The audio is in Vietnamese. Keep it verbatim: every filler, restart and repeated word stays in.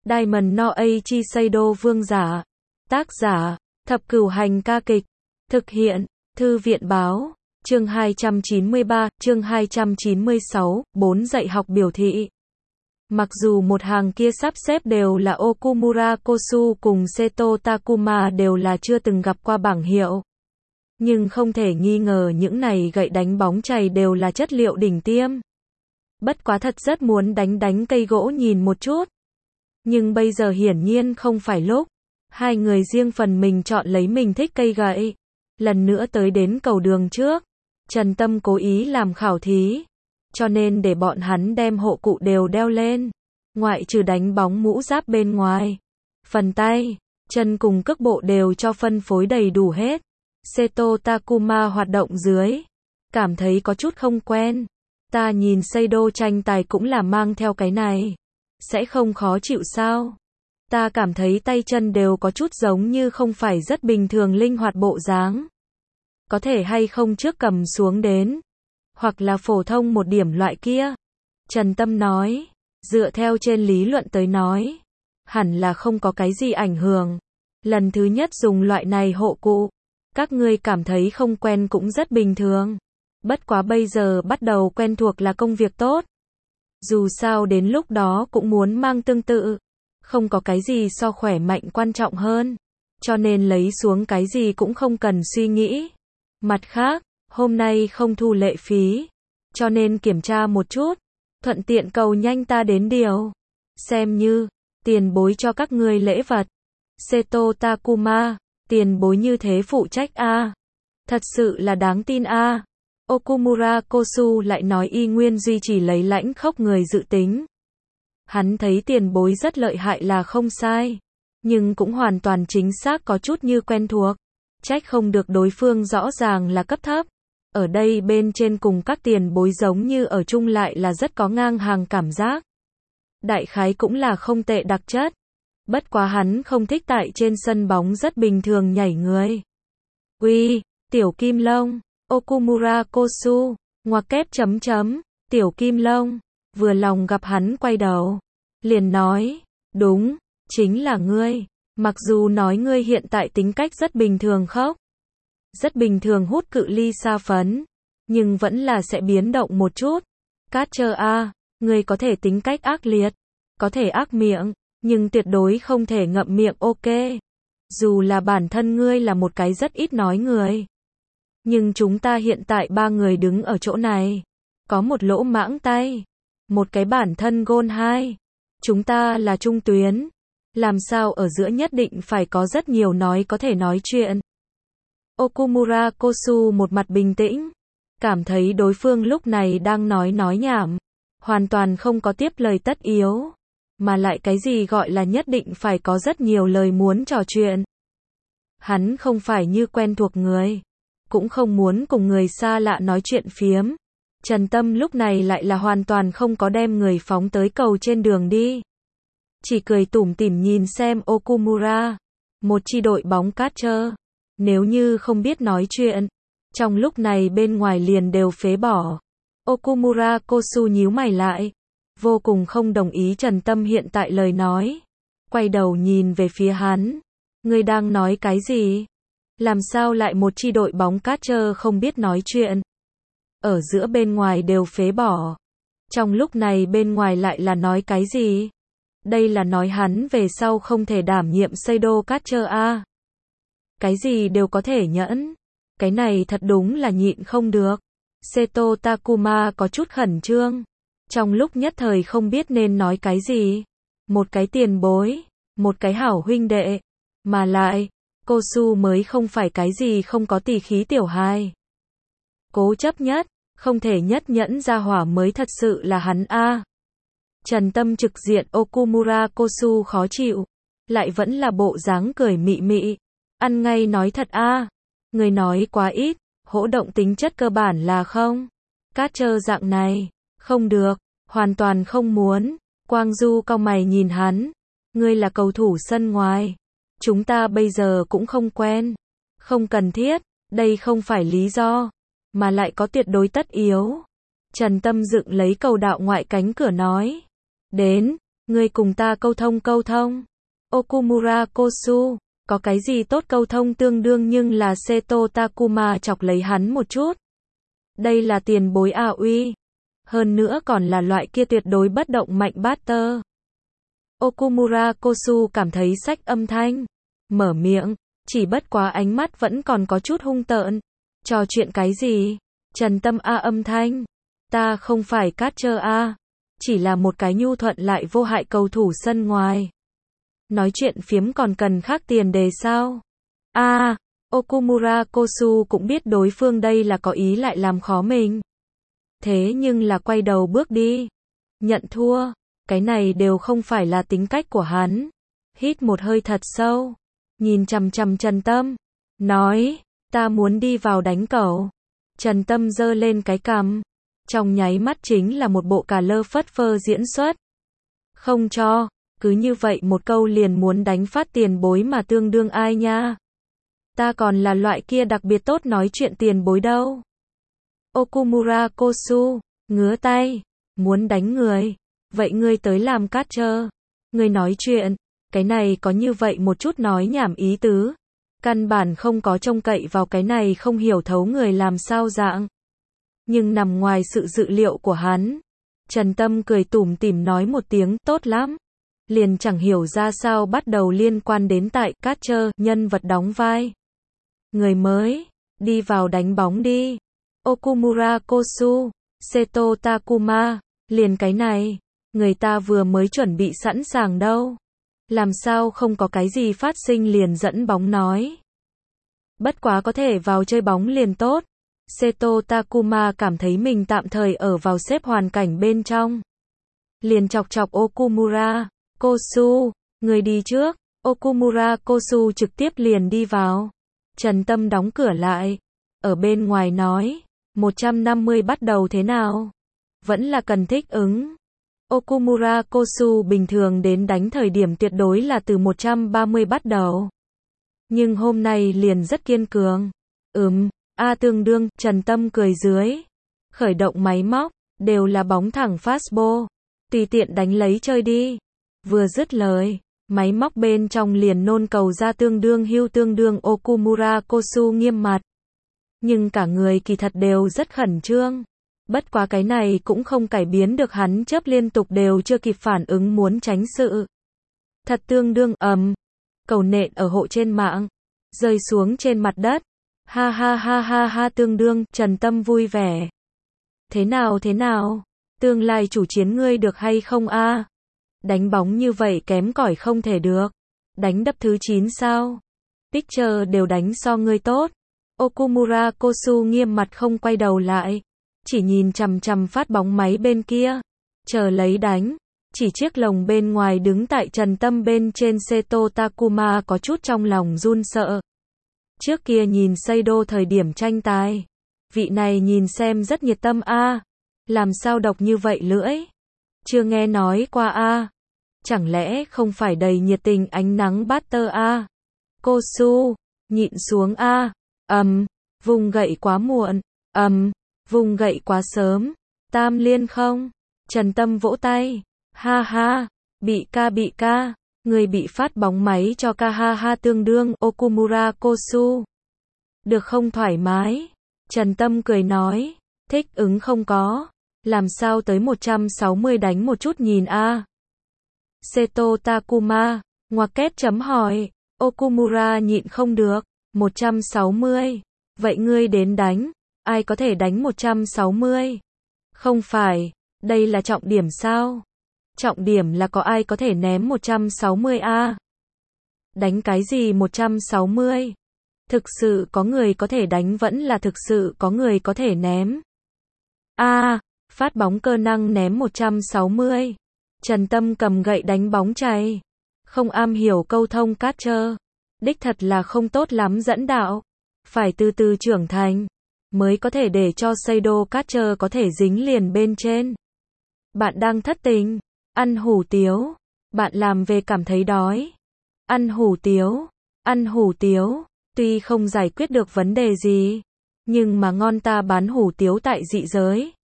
Diamond no Eiichi Seido vương giả. Tác giả, Thập Cửu Hành ca kịch. Thực hiện, Thư viện báo. Chương hai trăm chín mươi ba, chương hai trăm chín mươi sáu, bốn dạy học biểu thị. Mặc dù một hàng kia sắp xếp đều là Okumura Kosu cùng Seto Takuma đều là chưa từng gặp qua bảng hiệu. Nhưng không thể nghi ngờ những này gậy đánh bóng chày đều là chất liệu đỉnh tiêm. Bất quá thật rất muốn đánh đánh cây gỗ nhìn một chút. Nhưng bây giờ hiển nhiên không phải lúc. Hai người riêng phần mình chọn lấy mình thích cây gậy. Lần nữa tới đến cầu đường trước. Trần Tâm cố ý làm khảo thí. Cho nên để bọn hắn đem hộ cụ đều đeo lên. Ngoại trừ đánh bóng mũ giáp bên ngoài. Phần tay, chân cùng cước bộ đều cho phân phối đầy đủ hết. Seto Takuma hoạt động dưới. Cảm thấy có chút không quen. Ta nhìn Seido tranh tài cũng là mang theo cái này. Sẽ không khó chịu sao? Ta cảm thấy tay chân đều có chút giống như không phải rất bình thường linh hoạt bộ dáng. Có thể hay không trước cầm xuống đến. Hoặc là phổ thông một điểm loại kia. Trần Tâm nói. Dựa theo trên lý luận tới nói. Hẳn là không có cái gì ảnh hưởng. Lần thứ nhất dùng loại này hộ cụ. Các ngươi cảm thấy không quen cũng rất bình thường. Bất quá bây giờ bắt đầu quen thuộc là công việc tốt. Dù sao đến lúc đó cũng muốn mang tương tự. Không có cái gì so khỏe mạnh quan trọng hơn. Cho nên lấy xuống cái gì cũng không cần suy nghĩ. Mặt khác, hôm nay không thu lệ phí. Cho nên kiểm tra một chút. Thuận tiện cầu nhanh ta đến điều. Xem như, tiền bối cho các ngươi lễ vật. Seto Takuma, tiền bối như thế phụ trách a à. Thật sự là đáng tin a à. Okumura Kosu lại nói y nguyên duy trì lấy lãnh khốc người dự tính. Hắn thấy tiền bối rất lợi hại là không sai. Nhưng cũng hoàn toàn chính xác có chút như quen thuộc. Trách không được đối phương rõ ràng là cấp thấp. Ở đây bên trên cùng các tiền bối giống như ở chung lại là rất có ngang hàng cảm giác. Đại khái cũng là không tệ đặc chất. Bất quá hắn không thích tại trên sân bóng rất bình thường nhảy người. Uy, tiểu kim long, Okumura Kosu, ngoặc kép chấm chấm, tiểu kim long, vừa lòng gặp hắn quay đầu. Liền nói, đúng, chính là ngươi. Mặc dù nói ngươi hiện tại tính cách rất bình thường khóc. Rất bình thường hút cự ly xa phấn. Nhưng vẫn là sẽ biến động một chút. Cát Trơ a, ngươi có thể tính cách ác liệt. Có thể ác miệng. Nhưng tuyệt đối không thể ngậm miệng ok. Dù là bản thân ngươi là một cái rất ít nói người. Nhưng chúng ta hiện tại ba người đứng ở chỗ này. Có một lỗ mãng tay. Một cái bản thân gôn hai. Chúng ta là trung tuyến. Làm sao ở giữa nhất định phải có rất nhiều nói có thể nói chuyện. Okumura Kosu một mặt bình tĩnh. Cảm thấy đối phương lúc này đang nói nói nhảm. Hoàn toàn không có tiếp lời tất yếu. Mà lại cái gì gọi là nhất định phải có rất nhiều lời muốn trò chuyện. Hắn không phải như quen thuộc người. Cũng không muốn cùng người xa lạ nói chuyện phiếm. Trần Tâm lúc này lại là hoàn toàn không có đem người phóng tới cầu trên đường đi. Chỉ cười tủm tỉm nhìn xem Okumura. Một chi đội bóng Cát Trơ. Nếu như không biết nói chuyện. Trong lúc này bên ngoài liền đều phế bỏ. Okumura Kosu nhíu mày lại. Vô cùng không đồng ý Trần Tâm hiện tại lời nói. Quay đầu nhìn về phía hắn. Ngươi đang nói cái gì? Làm sao lại một chi đội bóng Cát Trơ không biết nói chuyện? Ở giữa bên ngoài đều phế bỏ. Trong lúc này bên ngoài lại là nói cái gì? Đây là nói hắn về sau không thể đảm nhiệm Seido Cát Trơ a à. Cái gì đều có thể nhẫn. Cái này thật đúng là nhịn không được. Seto Takuma có chút khẩn trương. Trong lúc nhất thời không biết nên nói cái gì. Một cái tiền bối. Một cái hảo huynh đệ. Mà lại, Kosu mới không phải cái gì không có tỉ khí tiểu hài. Cố chấp nhất, không thể nhất nhẫn ra hỏa mới thật sự là hắn a à. Trần Tâm trực diện Okumura Kosu khó chịu. Lại vẫn là bộ dáng cười mị mị. Ăn ngay nói thật a à. Người nói quá ít. Hỗ động tính chất cơ bản là không. Cát Trơ dạng này. Không được. Hoàn toàn không muốn. Quang Du cau mày nhìn hắn. Ngươi là cầu thủ sân ngoài. Chúng ta bây giờ cũng không quen. Không cần thiết. Đây không phải lý do. Mà lại có tuyệt đối tất yếu. Trần Tâm dựng lấy cầu đạo ngoại cánh cửa nói. Đến. Ngươi cùng ta câu thông câu thông. Okumura Kosu, có cái gì tốt câu thông tương đương nhưng là Seto Takuma chọc lấy hắn một chút. Đây là tiền bối A uy. Hơn nữa còn là loại kia tuyệt đối bất động mạnh Butter. Okumura Kosu cảm thấy sách âm thanh. Mở miệng, chỉ bất quá ánh mắt vẫn còn có chút hung tợn. Trò chuyện cái gì? Trần Tâm A âm thanh. Ta không phải catcher A. Chỉ là một cái nhu thuận lại vô hại cầu thủ sân ngoài. Nói chuyện phiếm còn cần khác tiền đề sao? A, à, Okumura Kosu cũng biết đối phương đây là có ý lại làm khó mình. Thế nhưng là quay đầu bước đi. Nhận thua. Cái này đều không phải là tính cách của hắn. Hít một hơi thật sâu. Nhìn chằm chằm Trần Tâm. Nói, ta muốn đi vào đánh cậu. Trần Tâm giơ lên cái cằm. Trong nháy mắt chính là một bộ cà lơ phất phơ diễn xuất. Không cho, cứ như vậy một câu liền muốn đánh phát tiền bối mà tương đương ai nha. Ta còn là loại kia đặc biệt tốt nói chuyện tiền bối đâu. Okumura Kosu, ngứa tay, muốn đánh người. Vậy ngươi tới làm catcher. Ngươi nói chuyện, cái này có như vậy một chút nói nhảm ý tứ. Căn bản không có trông cậy vào cái này không hiểu thấu người làm sao dạng. Nhưng nằm ngoài sự dự liệu của hắn. Trần Tâm cười tủm tỉm nói một tiếng tốt lắm. Liền chẳng hiểu ra sao bắt đầu liên quan đến tại catcher, nhân vật đóng vai. Người mới, đi vào đánh bóng đi. Okumura Kosu, Seto Takuma, liền cái này, người ta vừa mới chuẩn bị sẵn sàng đâu. Làm sao không có cái gì phát sinh liền dẫn bóng nói. Bất quá có thể vào chơi bóng liền tốt. Seto Takuma cảm thấy mình tạm thời ở vào xếp hoàn cảnh bên trong. Liền chọc chọc Okumura Kosu, người đi trước. Okumura Kosu trực tiếp liền đi vào. Trần Tâm đóng cửa lại. Ở bên ngoài nói, một trăm năm mươi bắt đầu thế nào? Vẫn là cần thích ứng. Okumura Kosu bình thường đến đánh thời điểm tuyệt đối là từ một trăm ba mươi bắt đầu. Nhưng hôm nay liền rất kiên cường. Ừm, A tương đương, Trần Tâm cười dưới. Khởi động máy móc, đều là bóng thẳng fastball. Tùy tiện đánh lấy chơi đi. Vừa dứt lời, máy móc bên trong liền nôn cầu ra tương đương hưu tương đương Okumura Kosu nghiêm mặt. Nhưng cả người kỳ thật đều rất khẩn trương. Bất quá cái này cũng không cải biến được hắn chớp liên tục đều chưa kịp phản ứng muốn tránh sự. Thật tương đương ầm. Cầu nện ở hộ trên mạng. Rơi xuống trên mặt đất. Ha ha ha ha ha tương đương, Trần Tâm vui vẻ. Thế nào thế nào? Tương lai chủ chiến ngươi được hay không a? Đánh bóng như vậy kém cỏi không thể được. Đánh đập thứ chín sao? Pitcher đều đánh so ngươi tốt. Okumura Kosu nghiêm mặt không quay đầu lại. Chỉ nhìn chằm chằm phát bóng máy bên kia. Chờ lấy đánh. Chỉ chiếc lồng bên ngoài đứng tại Trần Tâm bên trên Seto Takuma có chút trong lòng run sợ. Trước kia nhìn Seido thời điểm tranh tài. Vị này nhìn xem rất nhiệt tâm a. À. Làm sao độc như vậy lưỡi? Chưa nghe nói qua a. À. Chẳng lẽ không phải đầy nhiệt tình ánh nắng Butter a? À. Kosu, nhịn xuống a. À. Ầm, um, vùng gậy quá muộn. Ầm, um, vùng gậy quá sớm. Tam liên không? Trần Tâm vỗ tay. Ha ha, bị ca bị ca. Người bị phát bóng máy cho ca ha ha tương đương Okumura Kosu. Được không thoải mái? Trần Tâm cười nói. Thích ứng không có. Làm sao tới một trăm sáu mươi đánh một chút nhìn a. À. Seto Takuma, ngoặc kép chấm hỏi. Okumura nhịn không được. một trăm sáu mươi. Vậy ngươi đến đánh. Ai có thể đánh một trăm sáu mươi? Không phải. Đây là trọng điểm sao? Trọng điểm là có ai có thể ném một trăm sáu mươi a? À? Đánh cái gì một trăm sáu mươi? Thực sự có người có thể đánh vẫn là thực sự có người có thể ném. A, à, phát bóng cơ năng ném một trăm sáu mươi. Trần Tâm cầm gậy đánh bóng chay. Không am hiểu câu thông catcher. Đích thật là không tốt lắm dẫn đạo. Phải từ từ trưởng thành. Mới có thể để cho Seido catcher có thể dính liền bên trên. Bạn đang thất tình. Ăn hủ tiếu. Bạn làm về cảm thấy đói. Ăn hủ tiếu. Ăn hủ tiếu. Tuy không giải quyết được vấn đề gì. Nhưng mà ngon ta bán hủ tiếu tại dị giới.